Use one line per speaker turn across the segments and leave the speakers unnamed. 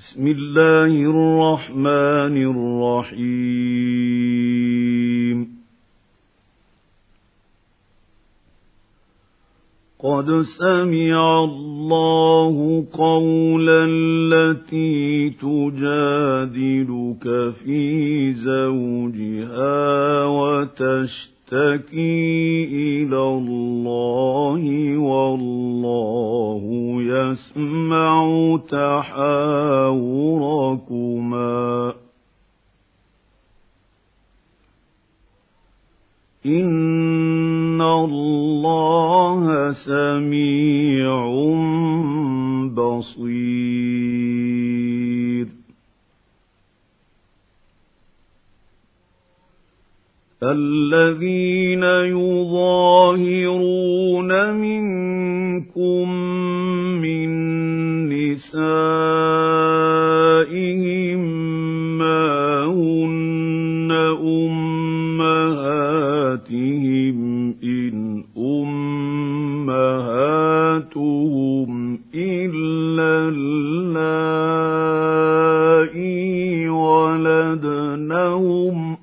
بسم الله الرحمن الرحيم قد سمع الله قول التي تجادلك في زوجها وتشتكي إلى الله والله يسمع تحاوركما إن الله سميع بصير الذين يظاهرون منكم من نسائهم ما هن أمهاتهم إن أمهاتهم إلا اللائي ولدنهم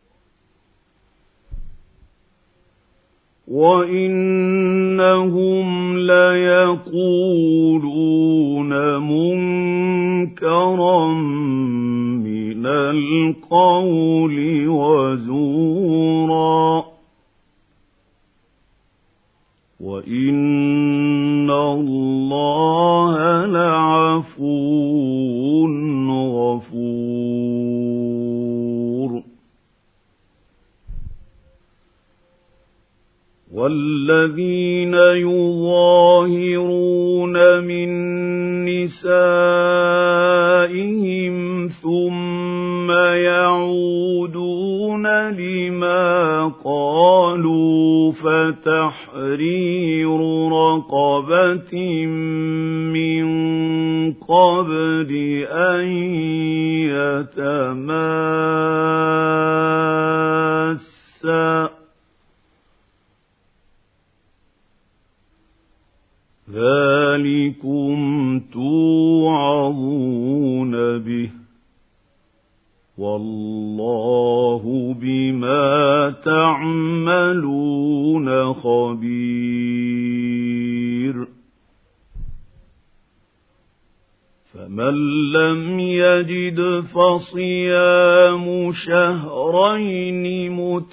وإنهم ليقولون منكرا من القول وزورا وإن الله لعفو غفور والذين يظاهرون من نسائهم ثم يعودون لما قالوا فتحرير رقبة من قبل أن يتماسا ذلكم توعظون به والله بما تعملون خبير فمن لم يجد فصيام شهرين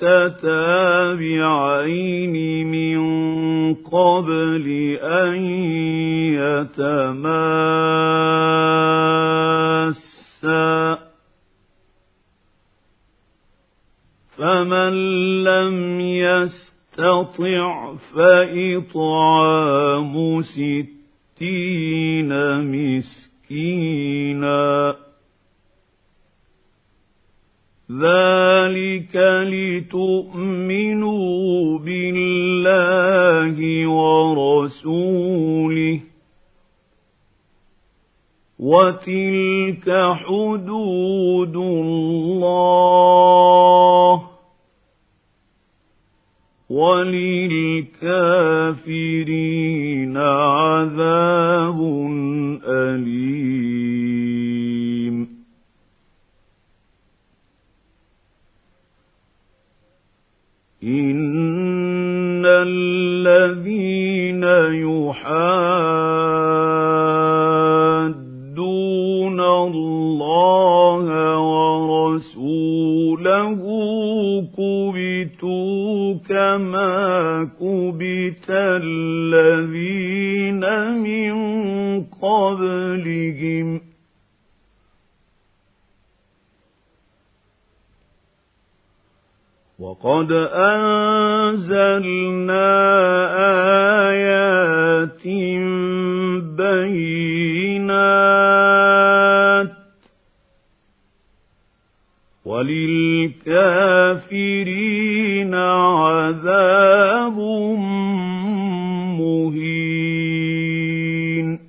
متتابعين من قبل أن يتماسا فمن لم يستطع فإطعام 60 مسكينا ذلك لتؤمنوا بالله ورسوله وتلك حدود الله وللكافرين عذاب أليم إن الذين يحادون الله ورسوله كبتوا كما كبت الذين من قبلهم وقد أنزلنا آيات بينات وللكافرين عذاب مهين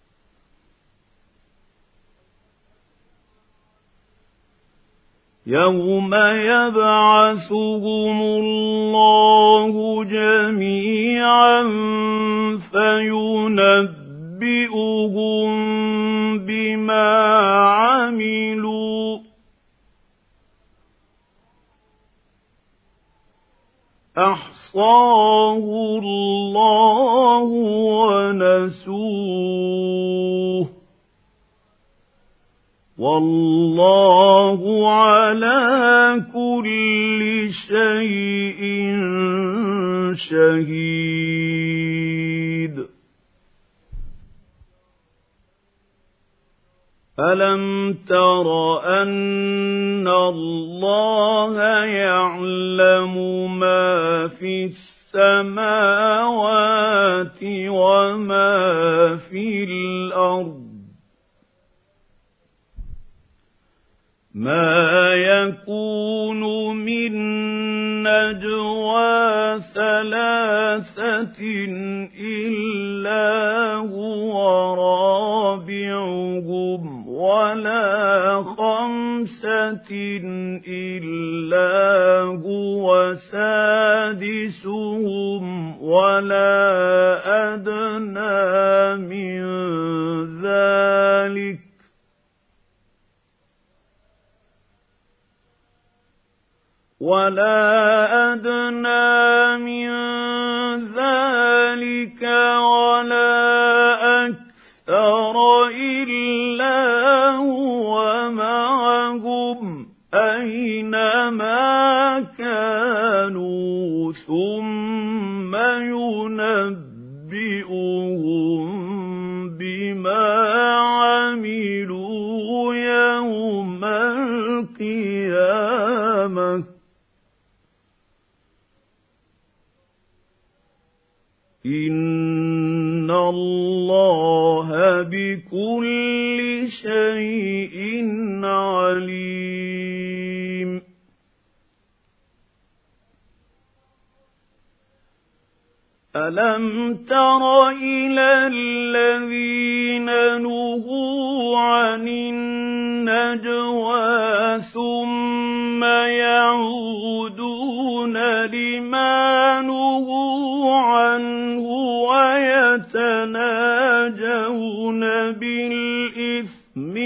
يوم يبعثهم الله جميعا فينبئهم بما أحصاه الله ونسوه والله على كل شيء شهيد ألم تر أن الله يعلم ما في السماوات وما في الأرض ما يكون من نجوى ثلاثة إلا هو رابعهم ولا خمسة إلا هو سادسهم ولا أدنى من ذلك ولا أكثر إلا هو معهم أينما كانوا ثم ينبئهم بما عملوا يوم القيامة إن الله بكل شيء عليم ألم تر إلى الذين نهوا عن النجوى ثم يعودون لما نهوا عنه ويتناجون بالإثم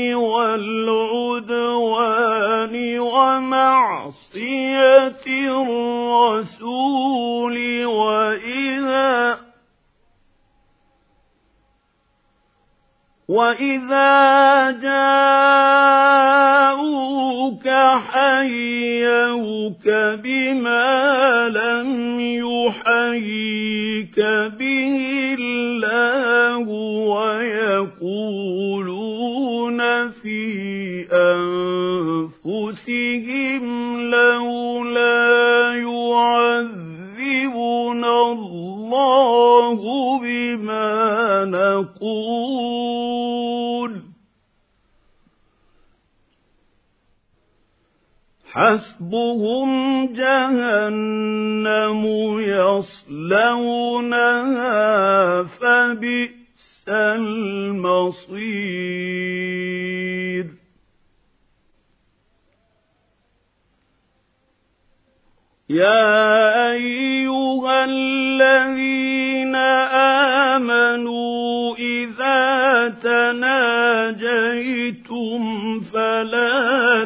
والعدوان ومعصية الرسول وإذا جاءوك حيوك بما لم يحييك به الله ويقولون في أنفسهم لولا يعذبنا الله بما نقول حسبهم جهنم يصلونها فبئس المصير يا أيها الذين آمنوا إذا تناجيتم فلا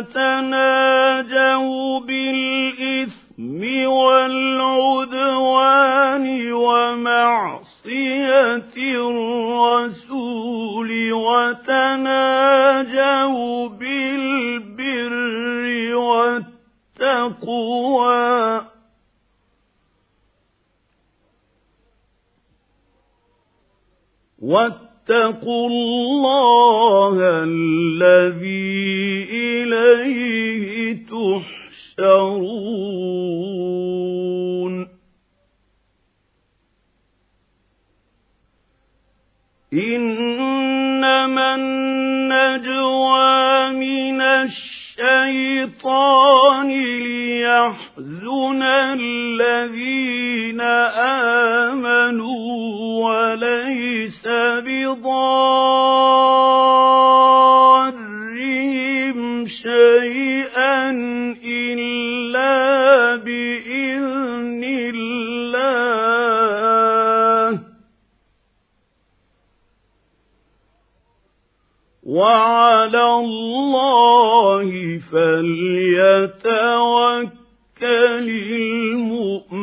تتناجوا بالإثم والعدوان ومعصية الرسول وتناجوا بالبر والتقوى واتقوا الله الذي إليه تحشرون إنما النجوى من الشيطان ليحزن الذين آمنوا وليس بضارهم شيئا إلا بإذن الله وعلى الله فليتوكل المؤمنون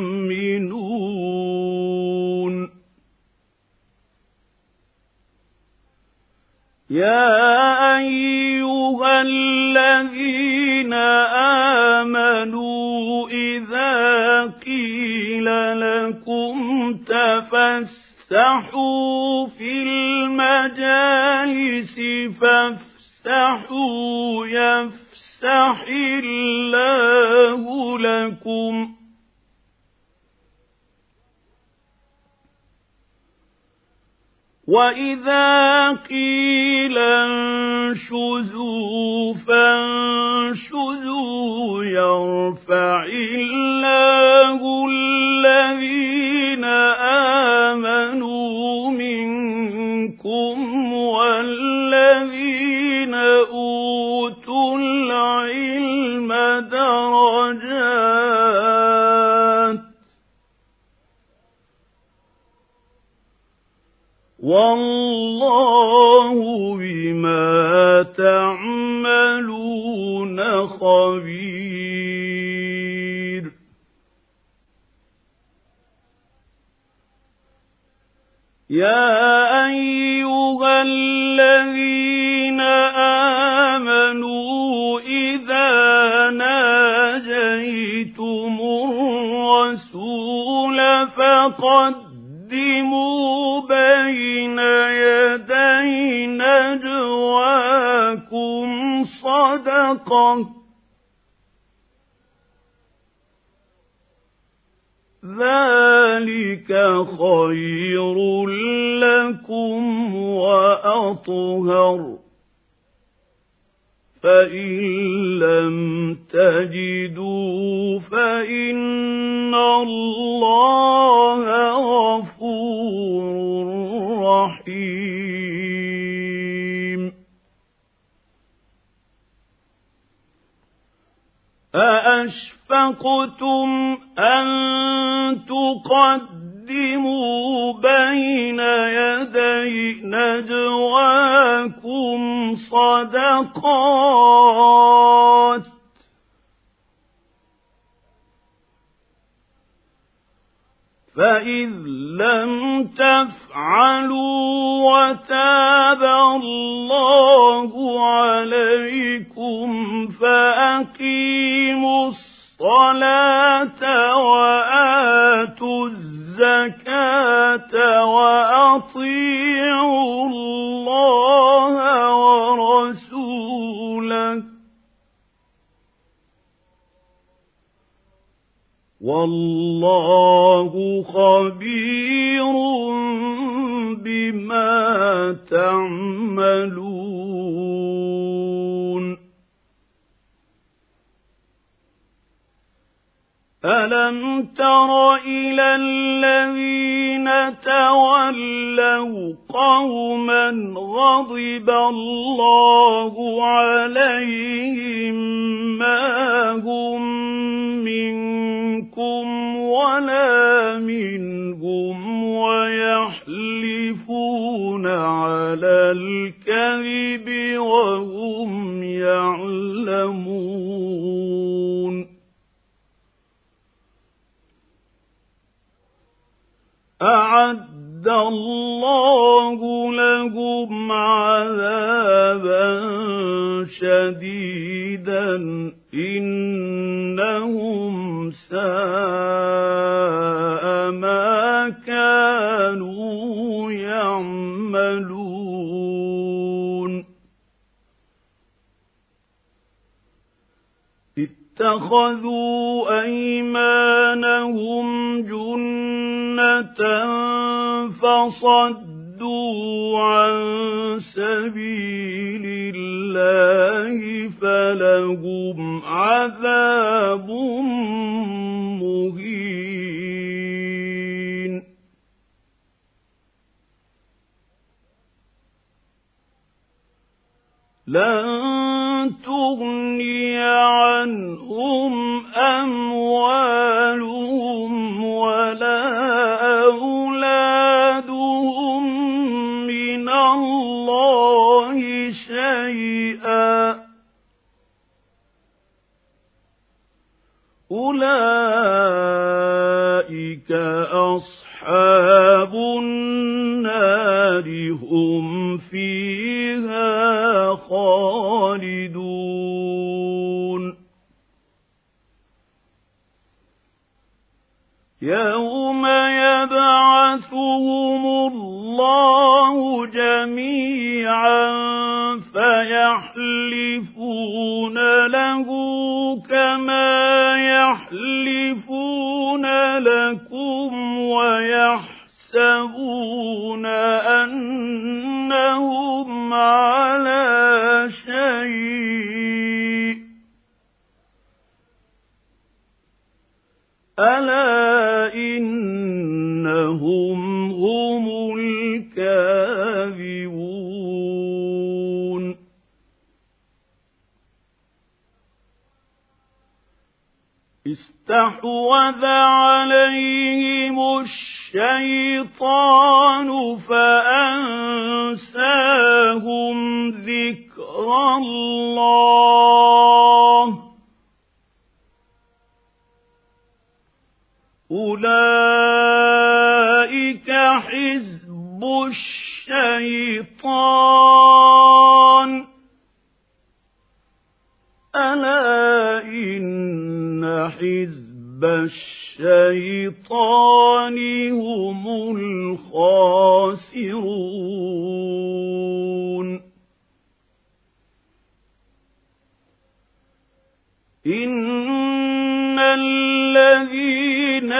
يَا أَيُّهَا الَّذِينَ آمَنُوا إِذَا قِيلَ لَكُمْ تَفَسَّحُوا فِي الْمَجَالِسِ فَافْسَحُوا يَفْسَحِ اللَّهُ لَكُمْ ۖ وَإِذَا قِيلَ انشُزُوا فَانشُزُوا يَرْفَعِ اللَّهُ الَّذِينَ آمَنُوا مِنكُمْ وَالَّذِينَ أُوتُوا الْعِلْمَ دَرَجَاتٍ ۚ وَاللَّهُ بِمَا تَعْمَلُونَ خَبِيرٌ. يَا أَيُّهَا الَّذِينَ آمَنُوا إِذَا نَاجَيْتُمُ الرَّسُولَ فَقَدِّمُوا بَيْنَ يَدَيْ نَجْوَاكُمْ صَدَقَةً ۚ ذَلِكَ خَيْرٌ لَّكُمْ وَأَطْهَرُ ۚ فَإِن لَّمْ تَجِدُوا فَإِنَّ اللَّهَ غَفُورٌ رَّحِيمٌ. أَأَشْفَقْتُمْ أَن تُقَدِّمُوا بَيْنَ يَدَيْ نَجْوَاكُمْ صَدَقَاتٍ ۚ فَإِذْ لَمْ تَفْعَلُوا وَتَابَ اللَّهُ عَلَيْكُمْ فَأَقِيمُوا الصَّلَاةَ وَآتُوا الزَّكَاةَ وَأَطِيعُوا اللَّهَ وَرَسُولَهُ ۚ وَاللَّهُ خَبِيرٌ بِمَا تَعْمَلُونَ. أَلَمْ تَرَ إِلَى الَّذِينَ تَوَلَّوْا قَوْمًا غَضِبَ اللَّهُ عَلَيْهِم مَّا هُم مِّنكُمْ وَلَا مِنْهُمْ وَيَحْلِفُونَ عَلَى الْكَذِبِ وَهُمْ يَعْلَمُونَ. أَعَدَّ اللَّهُ لَهُمْ عَذَابًا شَدِيدًا إِنَّهُمْ سَاءَ مَا كَانُوا يَعْمَلُونَ. اتَّخَذُوا أَيْمَانَهُمْ جُنَّةً فَصَدُّوا عَن سَبِيلِ اللَّهِ فَلَهُمْ عَذَابٌ مُّهِينٌ. لَن تُغْنِيَ عَنْهُمْ أَمْوَالُهُمْ وَلَا أَوْلَادُهُم مِّنَ اللَّهِ شَيْئًا ۖ أُولَٰئِكَ أَصْحَابُ النَّارِ النَّارِ هُمْ فِيهَا خَالِدُونَ يَوْمَ يَبْعَثُهُمُ اللَّهُ جَمِيعًا فَيَحْلِفُونَ لَهُ كَمَا يَحْلِفُونَ لَكُمْ وَيَحْسَبُونَ أَنَّهُمْ عَلَىٰ شَيْءٍ ۚ أَلَا إِنَّهُمْ هُمُ الْكَاذِبُونَ اسْتَحْوَذَ عَلَيْهِمُ الشَّيْطَانُ فَأَنسَاهُمْ ذِكْرَ اللَّهِ ۚ أُولَٰئِكَ حِزْبُ الشَّيْطَانِ ۚ أَلَا إِنَّ حِزْبَ الشَّيْطَانِ هُمُ الْخَاسِرُونَ إِنَّ الَّذِينَ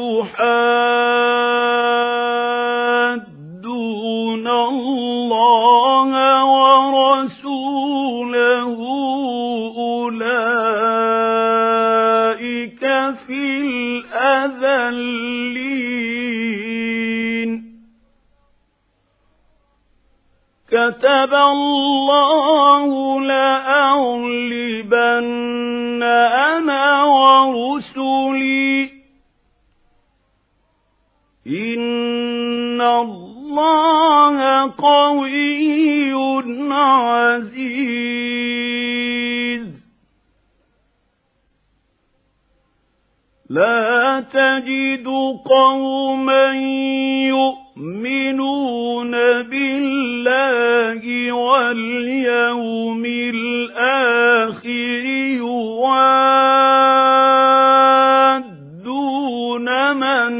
يُحَادُّونَ اللَّهَ وَرَسُولَهُ أُولَٰئِكَ فِي الْأَذَلِّينَ كَتَبَ اللَّهُ لَأَغْلِبَنَّ أَنَا وَرُسُلِي ۚ إِنَّ اللَّهَ قَوِيٌّ عَزِيزٌ لَا تَجِدُ قَوْمًا يُؤْمِنُونَ بِاللَّهِ وَالْيَوْمِ الْآخِرِ يُوَادُّونَ مَنْ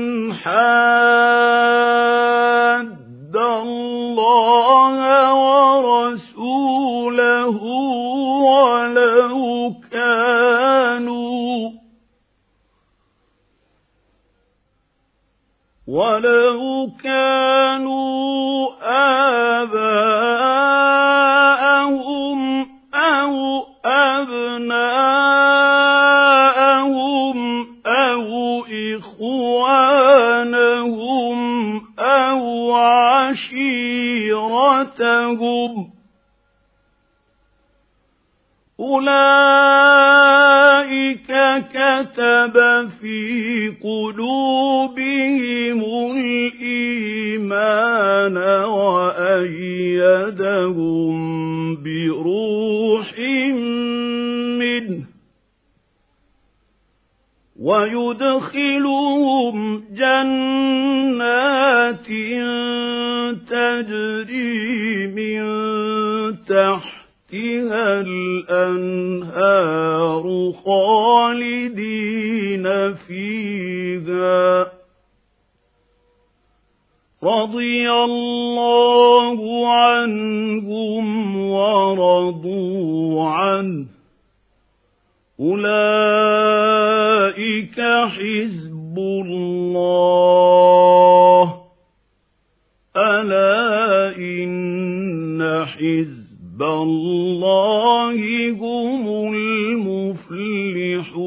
حَادَّ اللَّهَ وَرَسُولَهُ وَلَوْ كَانُوا آبَاءَهُمْ أَوْ أَبْنَاءَهُمْ أَوْ إِخْوَانَهُمْ أَوْ عَشِيرَتَهُمْ ۚ أُولَئِكَ كَتَبَ فِي قُلُوبِهِمُ الْإِيمَانَ وَأَيَّدَهُم بِرُوحٍ مِّنْهُ وَيُدْخِلُهُمْ جَنَّاتٍ تَجْرِي مِن تَحْتِهَا الْأَنْهَارُ خَالِدِينَ فِيهَا ۚ رَضِيَ اللَّهُ عَنْهُمْ وَرَضُوا عَنْهُ ۚ أُولَئِكَ حِزْبُ اللَّهِ ۚ أَلَا إِنَّ حِزْبَ اللَّهِ هُمُ الْمُفْلِحُونَ